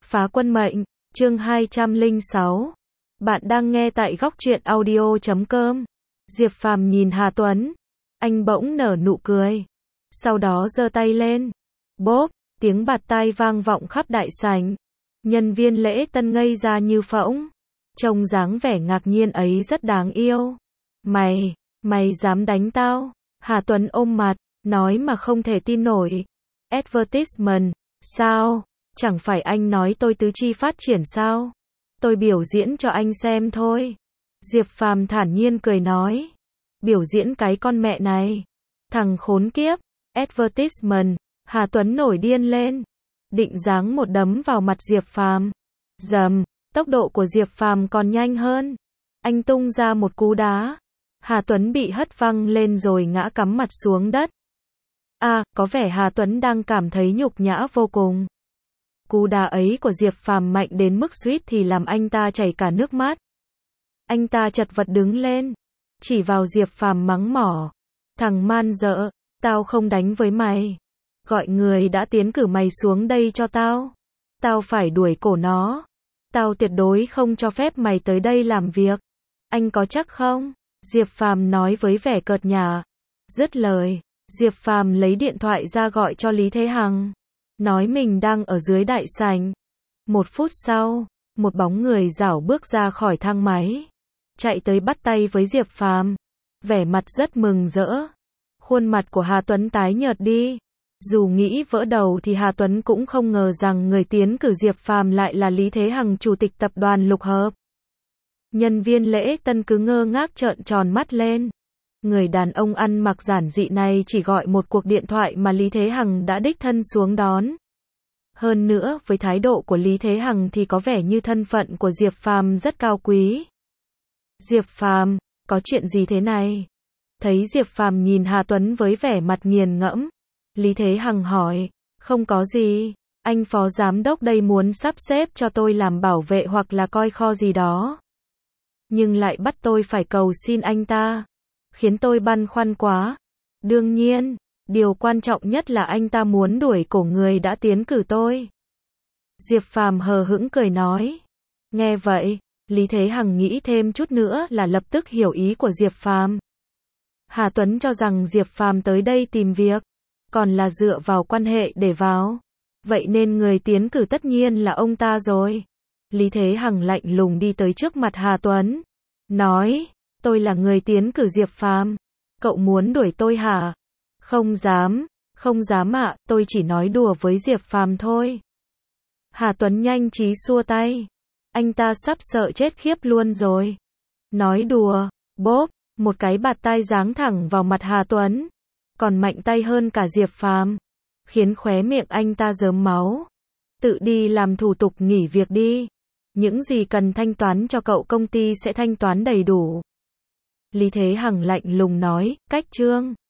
Phá quân mệnh, chương 206. Bạn đang nghe tại góc truyện audio.com. Diệp Phàm nhìn Hà Tuấn, anh bỗng nở nụ cười. Sau đó giơ tay lên. Bốp, tiếng bạt tai vang vọng khắp đại sảnh. Nhân viên lễ tân ngây ra như phỗng. Trông dáng vẻ ngạc nhiên ấy rất đáng yêu. Mày dám đánh tao? Hà Tuấn ôm mặt, nói mà không thể tin nổi. Advertisement, sao? Chẳng phải anh nói tôi tứ chi phát triển sao? Tôi biểu diễn cho anh xem thôi. Diệp Phàm thản nhiên cười nói. Biểu diễn cái con mẹ này. Thằng khốn kiếp. Advertisement. Hà Tuấn nổi điên lên. Định giáng một đấm vào mặt Diệp Phàm. Dầm, tốc độ của Diệp Phàm còn nhanh hơn. Anh tung ra một cú đá. Hà Tuấn bị hất văng lên rồi ngã cắm mặt xuống đất. Có vẻ Hà Tuấn đang cảm thấy nhục nhã vô cùng. Cú đá ấy của Diệp Phàm mạnh đến mức suýt thì làm anh ta chảy cả nước mắt. Anh ta chật vật đứng lên, chỉ vào Diệp Phàm mắng mỏ. Thằng man dợ, tao không đánh với mày. Gọi người đã tiến cử mày xuống đây cho tao. Tao phải đuổi cổ nó. Tao tuyệt đối không cho phép mày tới đây làm việc. Anh có chắc không? Diệp Phàm nói với vẻ cợt nhả. Dứt lời, Diệp Phàm lấy điện thoại ra gọi cho Lý Thế Hằng. Nói mình đang ở dưới đại sảnh. 1 phút sau, một bóng người rảo bước ra khỏi thang máy. Chạy tới bắt tay với Diệp Phàm. Vẻ mặt rất mừng rỡ. Khuôn mặt của Hà Tuấn tái nhợt đi. Dù nghĩ vỡ đầu thì Hà Tuấn cũng không ngờ rằng người tiến cử Diệp Phàm lại là Lý Thế Hằng, chủ tịch tập đoàn Lục Hợp. Nhân viên lễ tân cứ ngơ ngác trợn tròn mắt lên. Người đàn ông ăn mặc giản dị này chỉ gọi một cuộc điện thoại mà Lý Thế Hằng đã đích thân xuống đón. Hơn nữa, với thái độ của Lý Thế Hằng thì có vẻ như thân phận của Diệp Phàm rất cao quý. Diệp Phàm, có chuyện gì thế này? Thấy Diệp Phàm nhìn Hà Tuấn với vẻ mặt nghiền ngẫm, Lý Thế Hằng hỏi, không có gì, anh phó giám đốc đây muốn sắp xếp cho tôi làm bảo vệ hoặc là coi kho gì đó. Nhưng lại bắt tôi phải cầu xin anh ta. Khiến tôi băn khoăn quá. Đương nhiên, điều quan trọng nhất là anh ta muốn đuổi cổ người đã tiến cử tôi. Diệp Phàm hờ hững cười nói. Nghe vậy, Lý Thế Hằng nghĩ thêm chút nữa là lập tức hiểu ý của Diệp Phàm. Hà Tuấn cho rằng Diệp Phàm tới đây tìm việc, còn là dựa vào quan hệ để vào. Vậy nên người tiến cử tất nhiên là ông ta rồi. Lý Thế Hằng lạnh lùng đi tới trước mặt Hà Tuấn. Nói, tôi là người tiến cử Diệp Phàm. Cậu muốn đuổi tôi hả? Không dám ạ, tôi chỉ nói đùa với Diệp Phàm thôi. Hà Tuấn nhanh trí xua tay. Anh ta sắp sợ chết khiếp luôn rồi. Nói đùa, bốp, một cái bạt tai giáng thẳng vào mặt Hà Tuấn. Còn mạnh tay hơn cả Diệp Phàm, khiến khóe miệng anh ta rớm máu. Tự đi làm thủ tục nghỉ việc đi. Những gì cần thanh toán cho cậu công ty sẽ thanh toán đầy đủ. Lý Thế Hằng lạnh lùng nói, cách chương.